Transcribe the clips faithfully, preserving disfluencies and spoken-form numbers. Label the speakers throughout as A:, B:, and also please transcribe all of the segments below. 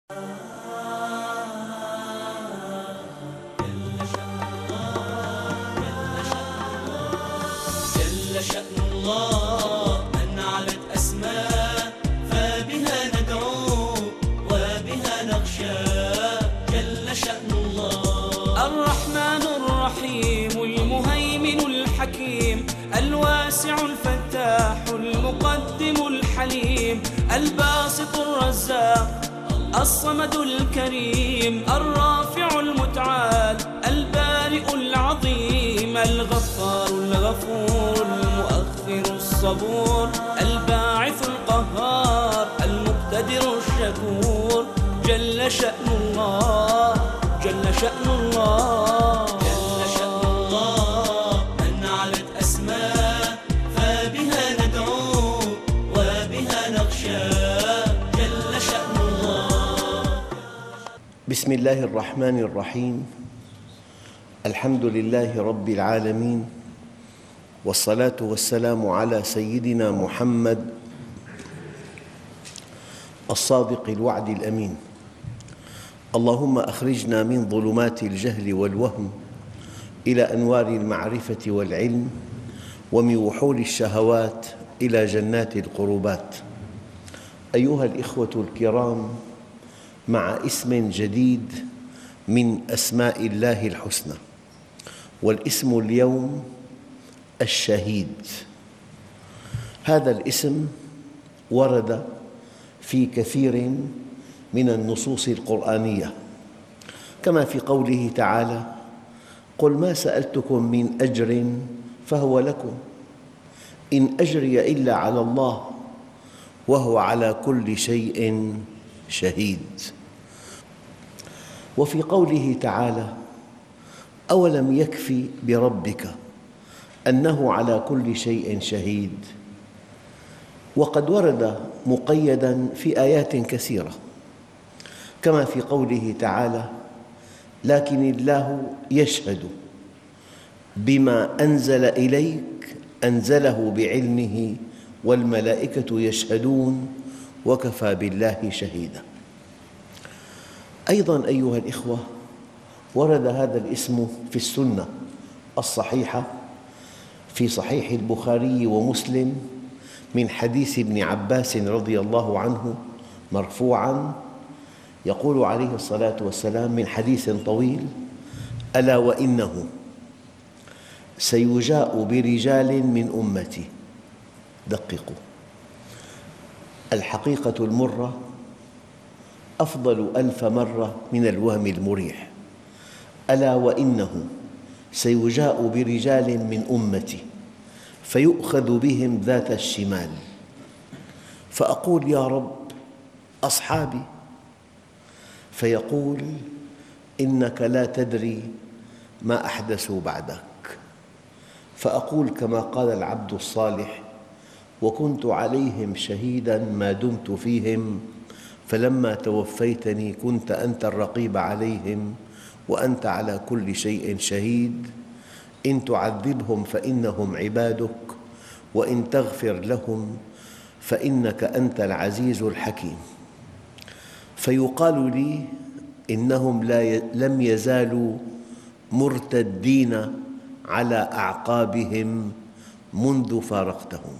A: جل شأن الله من علت أسماء فبها ندعو وبها نخشى. جل شأن الله الرحمن الرحيم المهيمن الحكيم الواسع الفتاح المقدم الحليم الباسط الرزاق الصمد الكريم الرافع المتعال البارئ العظيم الغفار الغفور المؤخر الصبور الباعث القهار المقتدر الشكور. جل شأن الله جل شأن الله جل شأن الله من علت أسماء فبها ندعو وبها نخشى. جل شأن الله.
B: بسم الله الرحمن الرحيم. الحمد لله رب العالمين، والصلاة والسلام على سيدنا محمد الصادق الوعد الأمين. اللهم أخرجنا من ظلمات الجهل والوهم إلى أنوار المعرفة والعلم، ومن وحول الشهوات إلى جنات القربات. أيها الإخوة الكرام، مع اسم جديد من أسماء الله الحسنى، والاسم اليوم الشهيد. هذا الاسم ورد في كثير من النصوص القرآنية، كما في قوله تعالى: قل ما سألتكم من أجر فهو لكم إن أجري إلا على الله وهو على كل شيء شهيد. وفي قوله تعالى: أولم يكفي بربك أنه على كل شيء شهيد. وقد ورد مقيداً في آيات كثيرة، كما في قوله تعالى: لكن الله يشهد بما أنزل إليك أنزله بعلمه والملائكة يشهدون وكفى بالله شهيداً. أيضاً أيها الإخوة، ورد هذا الاسم في السنة الصحيحة في صحيح البخاري ومسلم من حديث ابن عباس رضي الله عنه مرفوعاً، يقول عليه الصلاة والسلام من حديث طويل: ألا وإنه سيجاء برجال من أمتي. دققوا، الحقيقة المرة أفضل ألف مرة من الوهم المريح. ألا وإنه سيجاء برجال من أمتي فيؤخذ بهم ذات الشمال، فأقول: يا رب، أصحابي؟ فيقول: إنك لا تدري ما أحدثوا بعدك. فأقول كما قال العبد الصالح: وكنت عليهم شهيداً ما دمت فيهم، فلما توفيتني كنت أنت الرقيب عليهم وأنت على كل شيء شهيد. إن تعذبهم فإنهم عبادك، وإن تغفر لهم فإنك أنت العزيز الحكيم. فيقال لي: إنهم لم يزالوا مرتدين على أعقابهم منذ فارقتهم.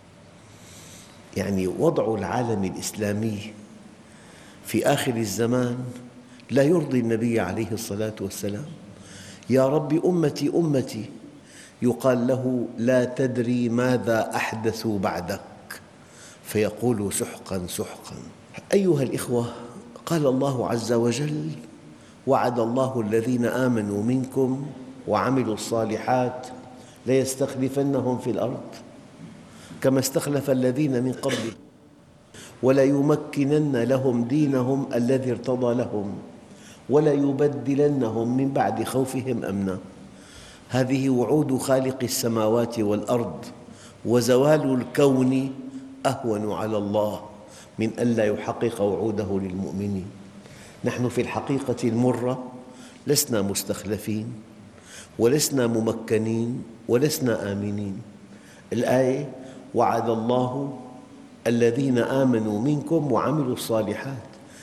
B: يعني وضع العالم الإسلامي في آخر الزمان لا يرضي النبي عليه الصلاة والسلام. يا رب، أمتي أمتي، يقال له: لا تدري ماذا أحدثوا بعدك. فيقول: سحقاً سحقاً. أيها الإخوة، قال الله عز وجل: وعد الله الذين آمنوا منكم وعملوا الصالحات ليستخلفنهم في الأرض كما استخلف الذين من قبلهم وليمكنن لهم دينهم الذي ارتضى لهم وليبدلنهم من بعد خوفهم أمنا. هذه وعود خالق السماوات والأرض، وزوال الكون أهون على الله من ألا يحقق وعوده للمؤمنين. نحن في الحقيقة المرة لسنا مستخلفين ولسنا ممكنين ولسنا آمنين. الآية: وعد الله الذين آمنوا منكم وعملوا الصالحات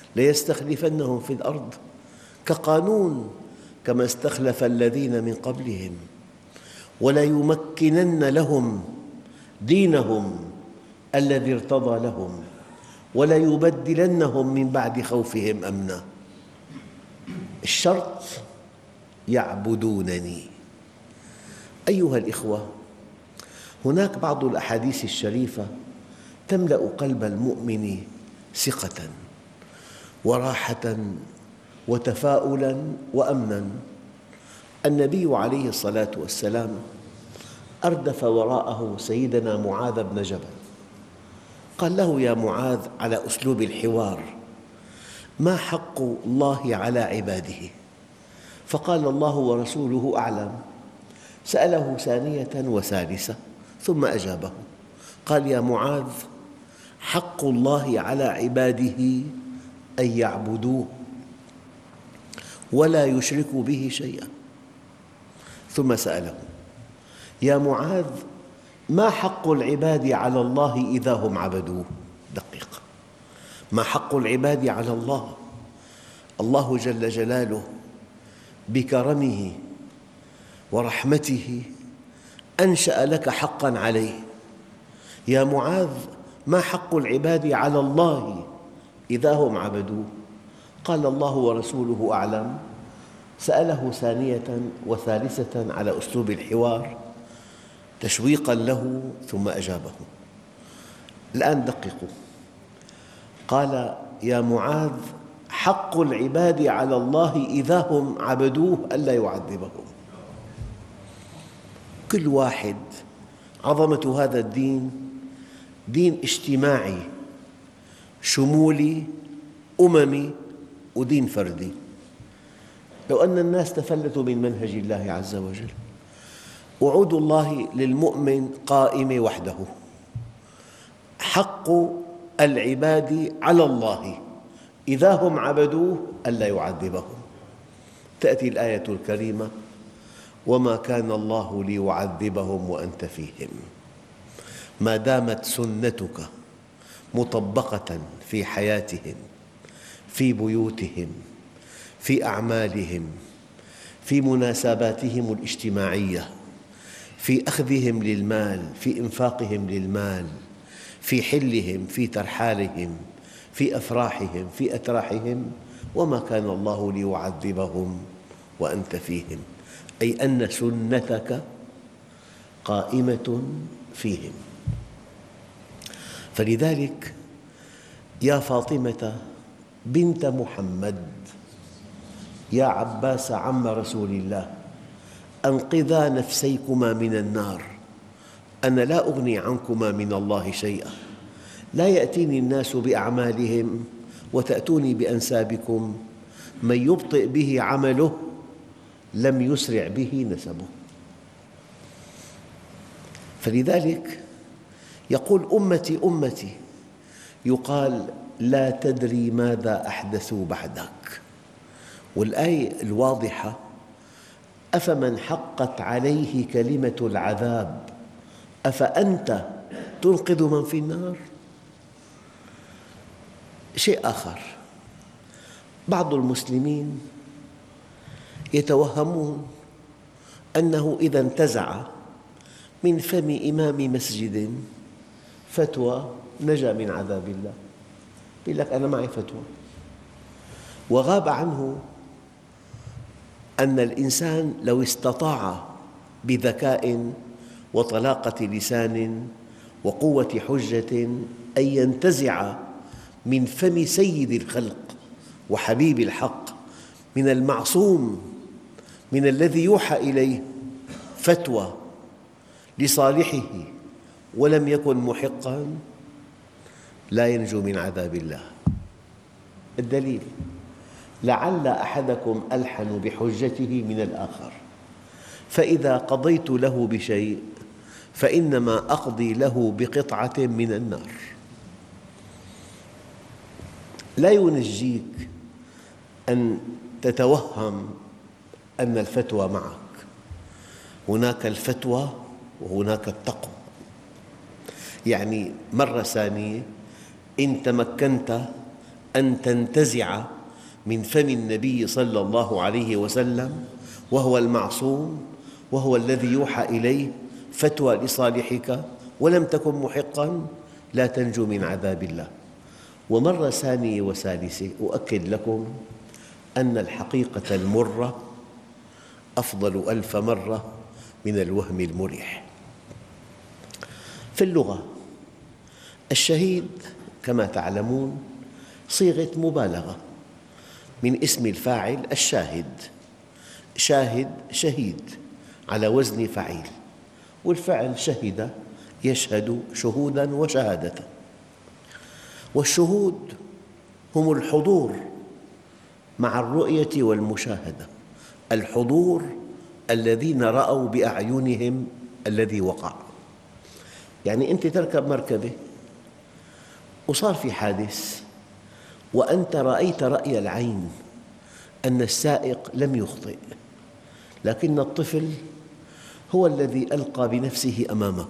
B: ليستخلفنهم في الأرض كقانون كما استخلف الذين من قبلهم وليمكنن لهم دينهم الذي ارتضى لهم وليبدلنهم من بعد خوفهم أمنا. الشرط يعبدونني. أيها الإخوة، هناك بعض الأحاديث الشريفة تملأ قلب المؤمن ثقة وراحة وتفاؤلا وأمنا. النبي عليه الصلاة والسلام أردف وراءه سيدنا معاذ بن جبل، قال له: يا معاذ، على أسلوب الحوار، ما حق الله على عباده؟ فقال: الله ورسوله أعلم. سأله ثانية وثالثة ثم أجابه، قال: يا معاذ، حق الله على عباده أن يعبدوه ولا يشركوا به شيئا. ثم سأله: يا معاذ، ما حق العباد على الله إذا هم عبدوه؟ دقيق، ما حق العباد على الله؟ الله جل جلاله بكرمه ورحمته أنشأ لك حقاً عليه. يا معاذ، ما حق العباد على الله إذا هم عبدوه؟ قال: الله ورسوله أعلم. سأله ثانية وثالثة على أسلوب الحوار تشويقاً له ثم أجابه. الآن دققوا، قال: يا معاذ، حق العباد على الله إذا هم عبدوه ألا يعذبهم. كل واحد، عظمة هذا الدين دين اجتماعي شمولي أممي ودين فردي. لو أن الناس تفلتوا من منهج الله عز وجل، وعود الله للمؤمن قائم وحده، حق العباد على الله إذا هم عبدوه ألا يعذبهم. تأتي الآية الكريمة: وما كان الله ليعذبهم وأنت فيهم. ما دامت سنتك مطبقة في حياتهم، في بيوتهم، في أعمالهم، في مناسباتهم الاجتماعية، في أخذهم للمال، في إنفاقهم للمال، في حلهم، في ترحالهم، في أفراحهم، في أتراحهم، وما كان الله ليعذبهم وأنت فيهم، أي أن سنتك قائمة فيهم. فلذلك يا فاطمة بنت محمد، يا عباس عم رسول الله، أنقذا نفسيكما من النار، أنا لا أغني عنكما من الله شيئا، لا يأتيني الناس بأعمالهم وتأتوني بأنسابكم، من يبطئ به عمله لم يسرع به نسبه. فلذلك يقول: أمتي أمتي، يقال: لا تدري ماذا أحدثوا بعدك. والآية الواضحة: أفمن حقت عليه كلمة العذاب أفأنت تنقذ من في النار؟ شيء آخر، بعض المسلمين يتوهمون أنه إذا انتزع من فم إمام مسجد فتوى نجا من عذاب الله. يقول لك: أنا معي فتوى، وغاب عنه أن الإنسان لو استطاع بذكاء وطلاقة لسان وقوة حجة أن ينتزع من فم سيد الخلق وحبيب الحق، من المعصوم، من الذي يوحى إليه، فتوى لصالحه ولم يكن محقاً، لا ينجو من عذاب الله. الدليل: لعل أحدكم ألحن بحجته من الآخر، فإذا قضيت له بشيء فإنما أقضي له بقطعة من النار. لا ينجيك أن تتوهم أن الفتوى معك، هناك الفتوى وهناك التقوى. يعني مرة ثانية إن تمكنت أن تنتزع من فم النبي صلى الله عليه وسلم وهو المعصوم وهو الذي يوحى إليه فتوى لصالحك ولم تكن محقاً لا تنجو من عذاب الله. ومرة ثانية وثالثة أؤكد لكم أن الحقيقة المرة أفضل ألف مرة من الوهم المريح. في اللغة الشهيد كما تعلمون صيغة مبالغة من اسم الفاعل الشاهد، شاهد شهيد على وزن فعيل، والفعل شهد يشهد شهوداً وشهادة. والشهود هم الحضور مع الرؤية والمشاهدة، الحضور الذين رأوا بأعينهم الذي وقع. يعني أنت تركب مركبة وصار في حادث وأنت رأيت رأي العين أن السائق لم يخطئ، لكن الطفل هو الذي ألقى بنفسه أمامه،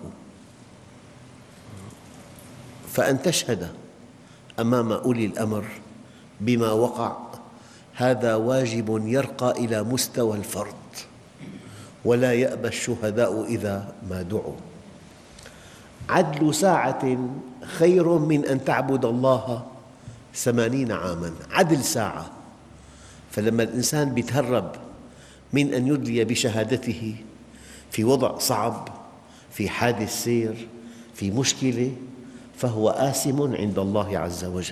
B: فأن تشهد أمام أولي الأمر بما وقع هذا واجب يرقى إلى مستوى الفرض، ولا يأبى الشهداء إذا ما دعوا. عدل ساعة خير من أن تعبد الله ثمانين عاماً، عدل ساعة. فلما الإنسان يتهرب من أن يدلي بشهادته في وضع صعب، في حادث سير، في مشكلة، فهو آثم عند الله عز وجل.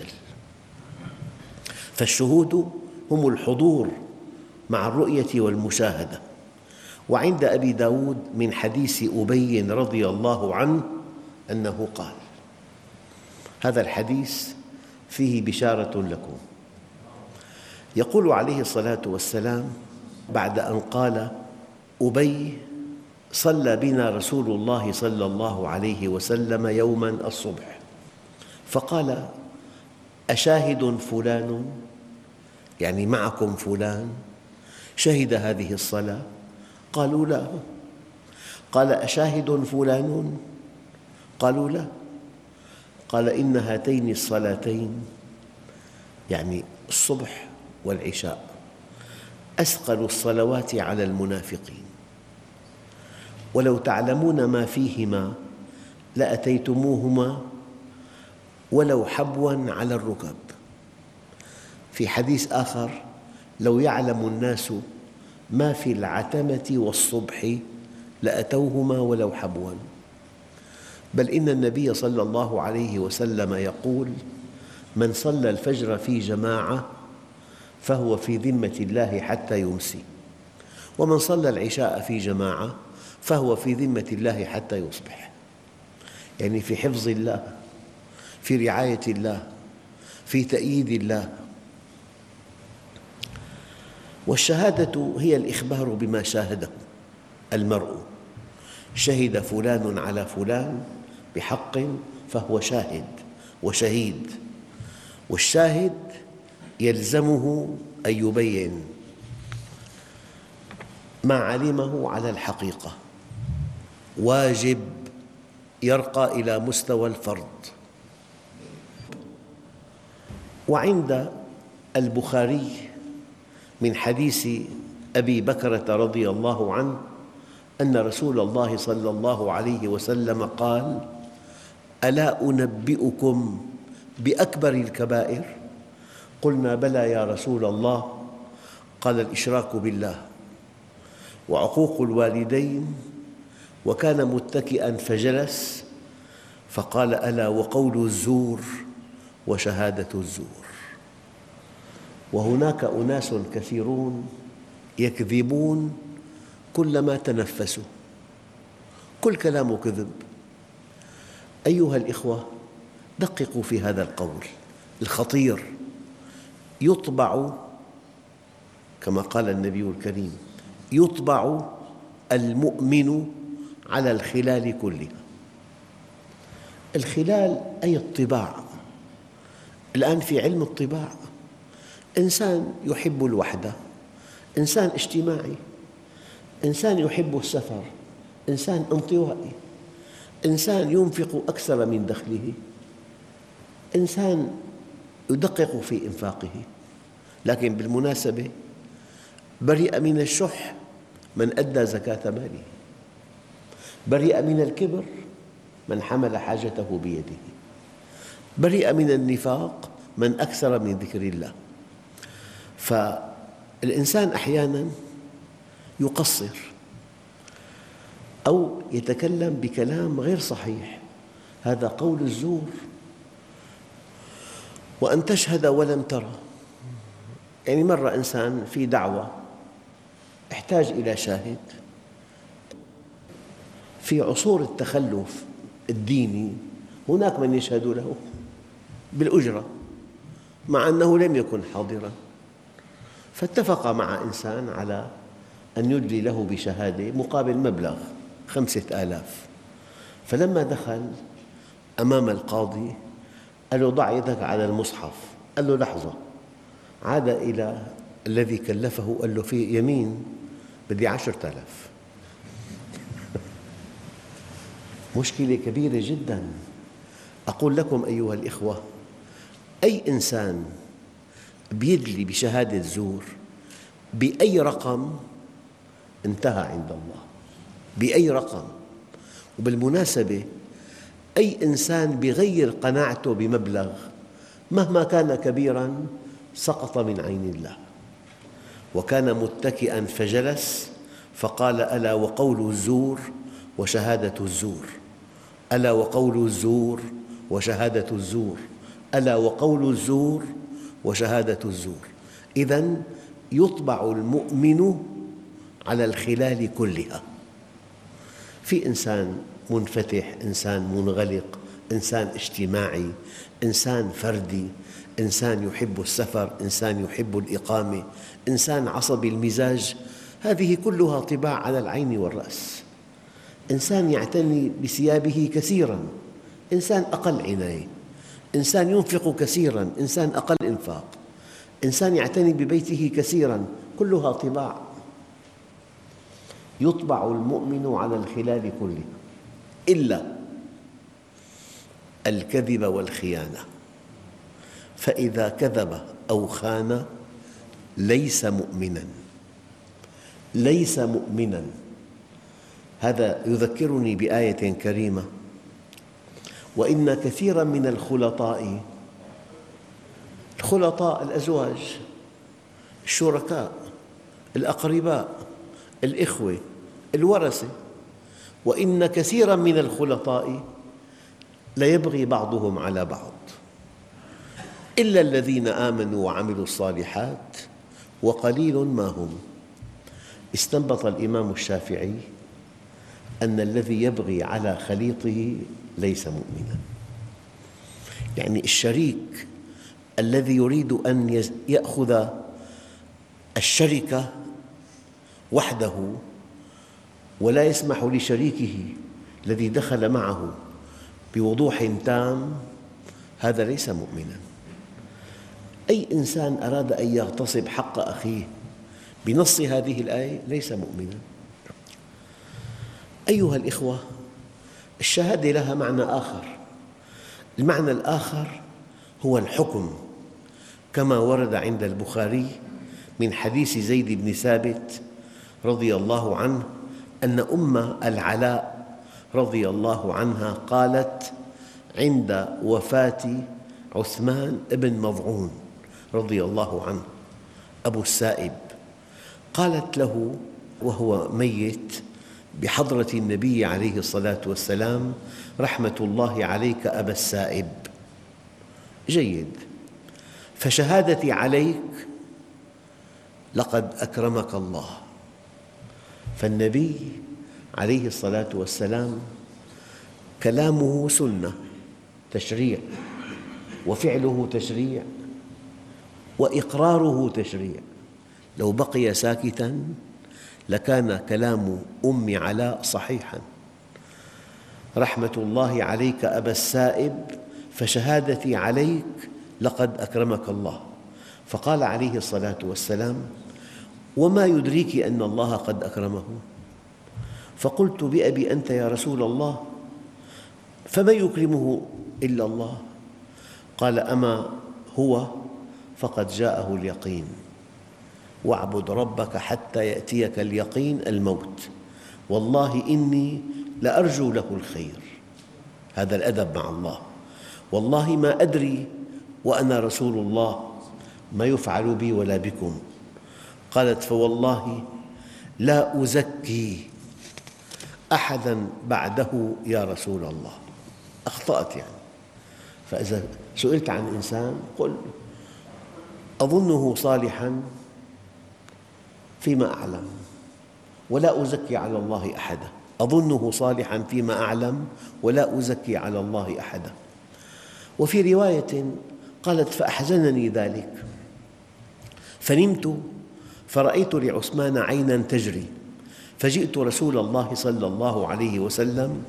B: فالشهود هم الحضور مع الرؤية والمشاهدة. وعند أبي داود من حديث أبي رضي الله عنه أنه قال، هذا الحديث فيه بشارة لكم. يقول عليه الصلاة والسلام بعد أن قال أبي: صلى بنا رسول الله صلى الله عليه وسلم يوماً الصبح، فقال: أشاهد فلان، يعني معكم فلان شهد هذه الصلاة؟ قالوا لا. قال: أشاهد فلان؟ قالوا لا. قال: إن هاتين الصلاتين، يعني الصبح والعشاء، أثقل الصلوات على المنافقين، ولو تعلمون ما فيهما لأتيتموهما ولو حبوا على الركب. في حديث آخر: لو يعلم الناس ما في العتمة والصبح لأتوهما ولو حبوا. بل إن النبي صلى الله عليه وسلم يقول: من صلى الفجر في جماعة فهو في ذمة الله حتى يمسي، ومن صلى العشاء في جماعة فهو في ذمة الله حتى يصبح. يعني في حفظ الله، في رعاية الله، في تأييد الله. والشهادة هي الإخبار بما شاهده المرء. شهد فلان على فلان بحق فهو شاهد وشهيد، والشاهد يلزمه أن يبين ما علمه على الحقيقة، واجب يرقى إلى مستوى الفرض. وعند البخاري من حديث أبي بكرة رضي الله عنه أن رسول الله صلى الله عليه وسلم قال: ألا أنبئكم بأكبر الكبائر؟ قلنا: بلى يا رسول الله. قال: الإشراك بالله، وعقوق الوالدين. وكان متكئاً فجلس فقال: ألا وقول الزور وشهادة الزور. وهناك أناس كثيرون يكذبون كلما تنفسوا، كل كلامه كذب. أيها الإخوة، دققوا في هذا القول الخطير. يطبع كما قال النبي الكريم: يطبع المؤمن على الخلال كلها. الخلال أي الطباع. الآن في علم الطباع إنسان يحب الوحدة، إنسان اجتماعي، إنسان يحب السفر، إنسان انطوائي، إنسان ينفق أكثر من دخله، إنسان يدقق في إنفاقه. لكن بالمناسبة برئ من الشح من أدى زكاة ماله، برئ من الكبر من حمل حاجته بيده، برئ من النفاق من أكثر من ذكر الله. فالإنسان أحياناً يقصر أو يتكلم بكلام غير صحيح، هذا قول الزور. وأن تشهد ولم ترى، يعني مرة إنسان في دعوة احتاج إلى شاهد. في عصور التخلف الديني هناك من يشهد له بالأجرة مع أنه لم يكن حاضراً، فاتفق مع إنسان على أن يدلي له بشهادة مقابل مبلغ خمسة آلاف. فلما دخل أمام القاضي قال له ضع يدك على المصحف، قال له لحظة، عاد إلى الذي كلفه قال له في يمين بدي عشرة آلاف. مشكلة كبيرة جداً. أقول لكم أيها الإخوة، أي إنسان بيدلي بشهادة زور بأي رقم انتهى عند الله، بأي رقم. وبالمناسبة أي إنسان بيغير قناعته بمبلغ مهما كان كبيراً سقط من عين الله. وكان متكئاً فجلس فقال ألا وقول الزور وشهادة الزور، ألا وقول الزور وشهادة الزور، ألا وقول الزور وشهادة الزور. إذن يطبع المؤمن على الخلال كلها. في إنسان منفتح، إنسان منغلق، إنسان اجتماعي، إنسان فردي، إنسان يحب السفر، إنسان يحب الإقامة، إنسان عصبي المزاج، هذه كلها طباع على العين والرأس. إنسان يعتني بثيابه كثيراً، إنسان أقل عناية، إنسان ينفق كثيراً، إنسان أقل إنفاق، إنسان يعتني ببيته كثيراً، كلها طباع. يطبع المؤمن على الخلال كلها إلا الكذب والخيانة، فإذا كذب أو خان ليس مؤمناً، ليس مؤمناً. هذا يذكرني بآية كريمة: وإن كثيراً من الخلطاء، الخلطاء الأزواج، الشركاء، الأقرباء، الإخوة، الورثة، وإن كثيراً من الخلطاء ليبغي بعضهم على بعض إلا الذين آمنوا وعملوا الصالحات وقليل ما هم. استنبط الإمام الشافعي أن الذي يبغي على خليطه ليس مؤمناً. يعني الشريك الذي يريد أن يأخذ الشركة وحده ولا يسمح لشريكه الذي دخل معه بوضوح تام، هذا ليس مؤمناً. أي إنسان أراد أن يغتصب حق أخيه بنص هذه الآية ليس مؤمناً. أيها الإخوة، الشهادة لها معنى آخر. المعنى الآخر هو الحكم، كما ورد عند البخاري من حديث زيد بن ثابت رضي الله عنه أن أم العلاء رضي الله عنها قالت عند وفاة عثمان بن مظعون رضي الله عنه أبو السائب، قالت له وهو ميت بحضرة النبي عليه الصلاة والسلام: رحمة الله عليك أبا السائب. جيد. فشهادتي عليك لقد أكرمك الله. فالنبي عليه الصلاة والسلام كلامه سنة، تشريع، وفعله تشريع، وإقراره تشريع. لو بقي ساكتاً لكان كلام أم علاء صحيحاً: رحمة الله عليك أبا السائب، فشهادتي عليك لقد أكرمك الله. فقال عليه الصلاة والسلام: وما يدريك أن الله قد أكرمه؟ فقلت: بأبي أنت يا رسول الله، فمن يكرمه إلا الله؟ قال: أما هو فقد جاءه اليقين، واعبد ربك حتى يأتيك اليقين الموت، والله إني لأرجو له الخير. هذا الأدب مع الله. والله ما أدري وأنا رسول الله ما يفعل بي ولا بكم. قالت فوالله لا أزكي أحداً بعده يا رسول الله. أخطأت يعني. فإذا سئلت عن إنسان قل أظنه صالحاً فيما أعلم ولا أزكي على الله أحداً، أظنه صالحاً فيما أعلم ولا أزكي على الله أحداً. وفي رواية قالت فأحزنني ذلك، فنمت فرأيت لعثمان عيناً تجري، فجئت رسول الله صلى الله عليه وسلم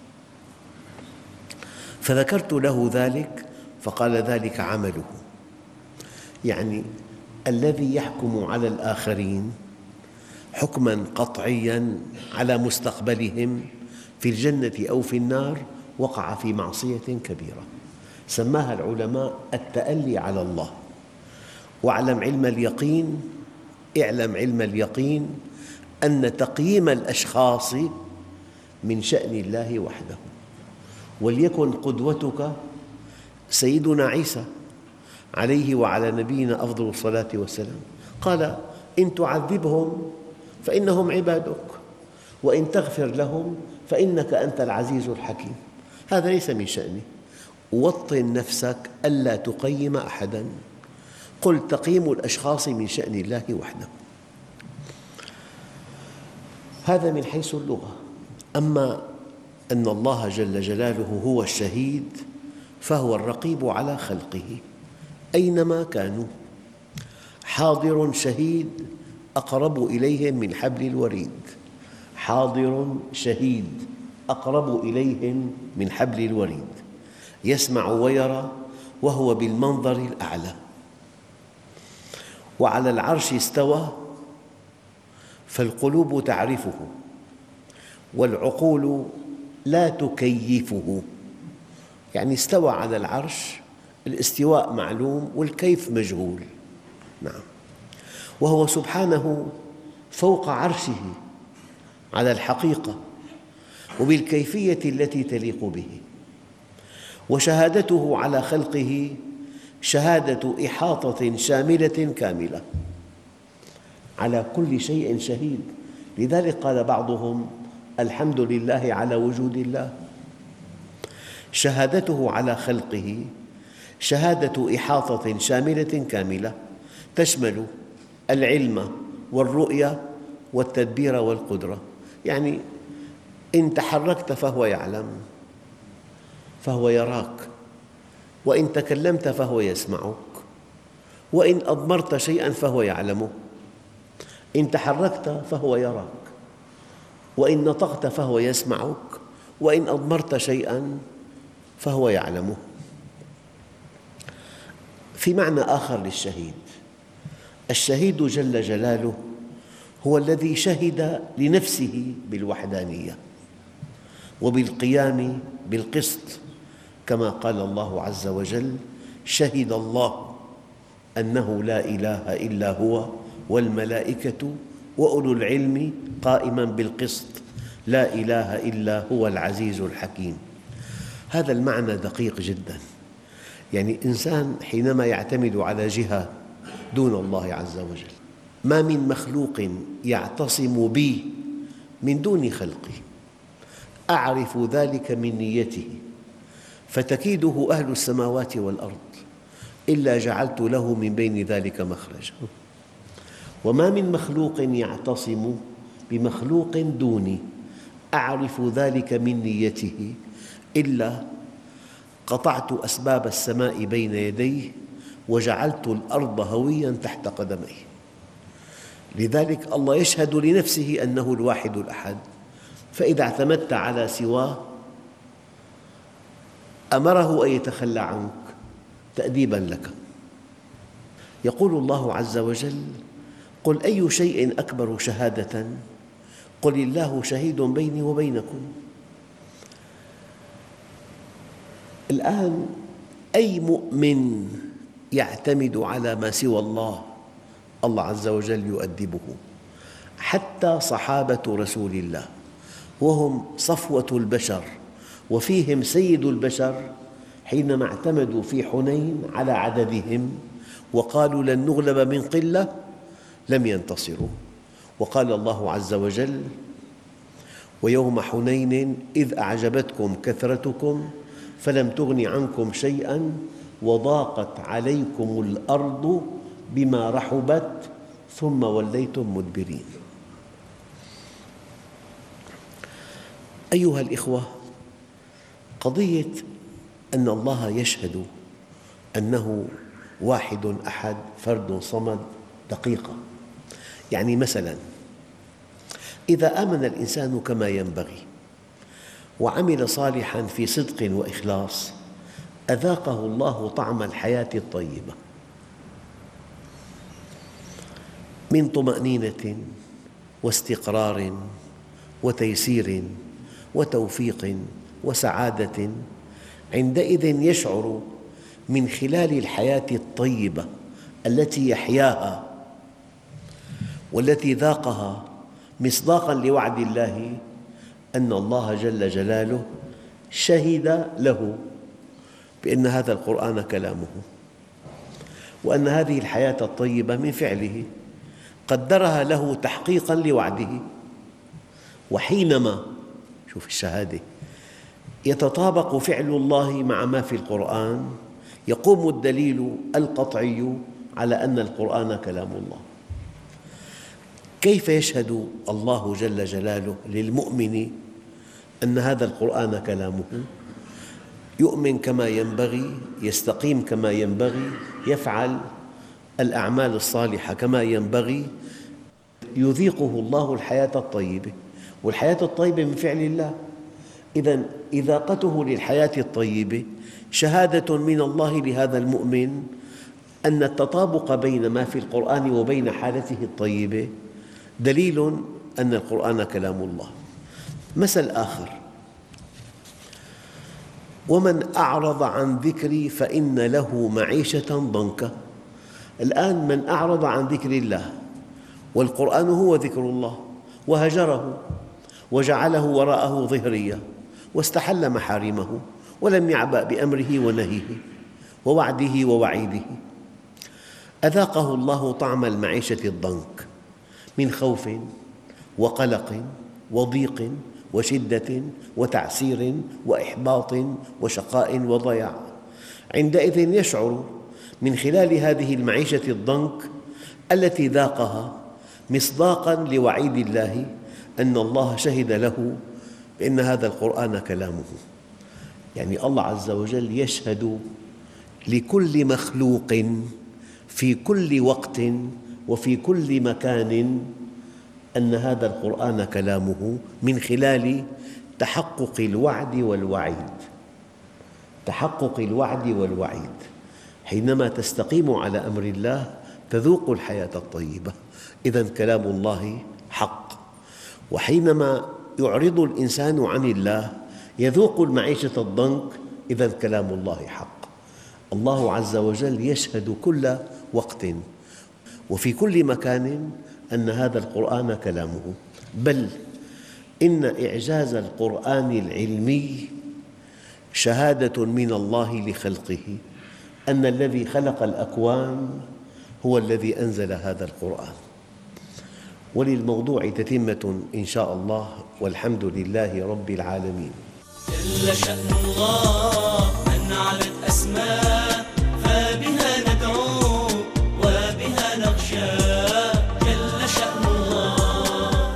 B: فذكرت له ذلك فقال ذلك عمله. يعني الذي يحكم على الآخرين حكماً قطعياً على مستقبلهم في الجنة أو في النار وقع في معصية كبيرة، سماها العلماء التألي على الله. واعلم علم اليقين، اعلم علم اليقين أن تقييم الأشخاص من شأن الله وحده. وليكن قدوتك سيدنا عيسى عليه وعلى نبينا أفضل الصلاة والسلام، قال إن تعذبهم فإنهم عبادك وإن تغفر لهم فإنك أنت العزيز الحكيم. هذا ليس من شأني. وطن نفسك ألا تقيم أحداً، قل تقييم الأشخاص من شأن الله وحده. هذا من حيث اللغة. أما أن الله جل جلاله هو الشهيد فهو الرقيب على خلقه أينما كانوا، حاضر شهيد أقرب إليهم من حبل الوريد، حاضر شهيد أقرب إليهم من حبل الوريد، يسمع ويرى وهو بالمنظر الأعلى. وعلى العرش استوى فالقلوب تعرفه والعقول لا تكيفه. يعني استوى على العرش، الاستواء معلوم والكيف مجهول. نعم. وهو سبحانه فوق عرشه على الحقيقة وبالكيفية التي تليق به. وشهادته على خلقه شهادة إحاطة شاملة كاملة، على كل شيء شهيد. لذلك قال بعضهم الحمد لله على وجود الله. شهادته على خلقه شهادة إحاطة شاملة كاملة تشمل العلم والرؤية والتدبير والقدرة. يعني إن تحركت فهو يعلم، فهو يراك، وإن تكلمت فهو يسمعك، وإن أضمرت شيئاً فهو يعلمه. إن تحركت فهو يراك، وإن نطقت فهو يسمعك، وإن أضمرت شيئاً فهو يعلمه. في معنى آخر للشهيد، الشهيد جل جلاله هو الذي شهد لنفسه بالوحدانية وبالقيام بالقسط، كما قال الله عز وجل شهد الله أنه لا إله إلا هو والملائكة وأولو العلم قائماً بالقسط لا إله إلا هو العزيز الحكيم. هذا المعنى دقيق جداً. يعني إنسان حينما يعتمد على جهة دون الله عز وجل، ما من مخلوق يعتصم بي من دون خلقي أعرف ذلك من نيته فتكيده أهل السماوات والأرض إلا جعلت له من بين ذلك مخرجا. وما من مخلوق يعتصم بمخلوق دوني أعرف ذلك من نيته إلا قطعت أسباب السماء بين يديه وجعلت الأرض هوياً تحت قدميه. لذلك الله يشهد لنفسه أنه الواحد الأحد، فإذا اعتمدت على سواه أمره أن يتخلى عنك تأديباً لك. يقول الله عز وجل قل أي شيء أكبر شهادة قل الله شهيد بيني وبينكم. الآن أي مؤمن يعتمد على ما سوى الله الله عز وجل يؤدبه. حتى صحابة رسول الله وهم صفوة البشر وفيهم سيد البشر حينما اعتمدوا في حنين على عددهم وقالوا لن نغلب من قلة لم ينتصروا. وقال الله عز وجل: ويوم حنين إذ أعجبتكم كثرتكم فلم تغن عنكم شيئا وضاقت عليكم الأرض بما رحبت ثم وليتم مدبرين. أيها الإخوة، قضية أن الله يشهد أنه واحد أحد فرد صمد دقيقة. يعني مثلاً إذا آمن الإنسان كما ينبغي وعمل صالحاً في صدق وإخلاص أذاقه الله طعم الحياة الطيبة من طمأنينة واستقرار وتيسير وتوفيق وسعادة. عندئذ يشعر من خلال الحياة الطيبة التي يحياها والتي ذاقها مصداقاً لوعد الله أن الله جل جلاله شهد له بأن هذا القرآن كلامه، وأن هذه الحياة الطيبة من فعله قدرها له تحقيقاً لوعده. وحينما شوف الشهادة يتطابق فعل الله مع ما في القرآن يقوم الدليل القطعي على أن القرآن كلام الله. كيف يشهد الله جل جلاله للمؤمن أن هذا القرآن كلامه؟ يؤمن كما ينبغي، يستقيم كما ينبغي، يفعل الأعمال الصالحة كما ينبغي، يذيقه الله الحياة الطيبة. والحياة الطيبة من فعل الله. إذن إذاقته للحياة الطيبة شهادة من الله لهذا المؤمن أن التطابق بين ما في القرآن وبين حالته الطيبة دليل أن القرآن كلام الله. مثل آخر: ومن أعرض عن ذكري فإن له معيشة ضنكا. الآن من أعرض عن ذكر الله والقرآن هو ذكر الله وهجره وجعله وراءه ظهريا واستحل محارمه ولم يعبأ بأمره ونهيه ووعده ووعيده، أذاقه الله طعم المعيشة الضنك من خوف وقلق وضيق وشدة وتعسير وإحباط وشقاء وضياع. عندئذ يشعر من خلال هذه المعيشة الضنك التي ذاقها مصداقاً لوعيد الله أن الله شهد له بأن هذا القرآن كلامه. يعني الله عز وجل يشهد لكل مخلوق في كل وقت وفي كل مكان أن هذا القرآن كلامه من خلال تحقق الوعد والوعيد. تحقق الوعد والوعيد، حينما تستقيم على أمر الله تذوق الحياة الطيبة، إذن كلام الله حق. وحينما يعرض الإنسان عن الله يذوق المعيشة الضنك، إذن كلام الله حق. الله عز وجل يشهد كل وقت وفي كل مكان أن هذا القرآن كلامه. بل إن إعجاز القرآن العلمي شهادة من الله لخلقه أن الذي خلق الأكوان هو الذي أنزل هذا القرآن. وللموضوع تتمة إن شاء الله، والحمد لله رب العالمين.
A: جل شأن الله من علت أسماء فبها ندعو وبها نخشى. جل شأن الله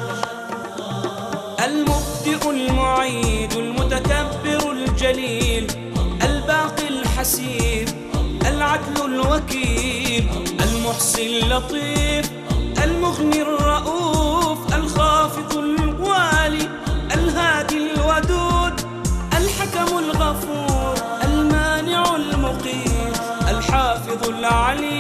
A: المبدئ المعيد المتكبر الجليل الباقي الحسيب العدل الوكيل المحصي اللطيف المغني الرؤوف الخافض الوالي الهادي الودود الحكم الغفور المانع المقيت الحافظ العليم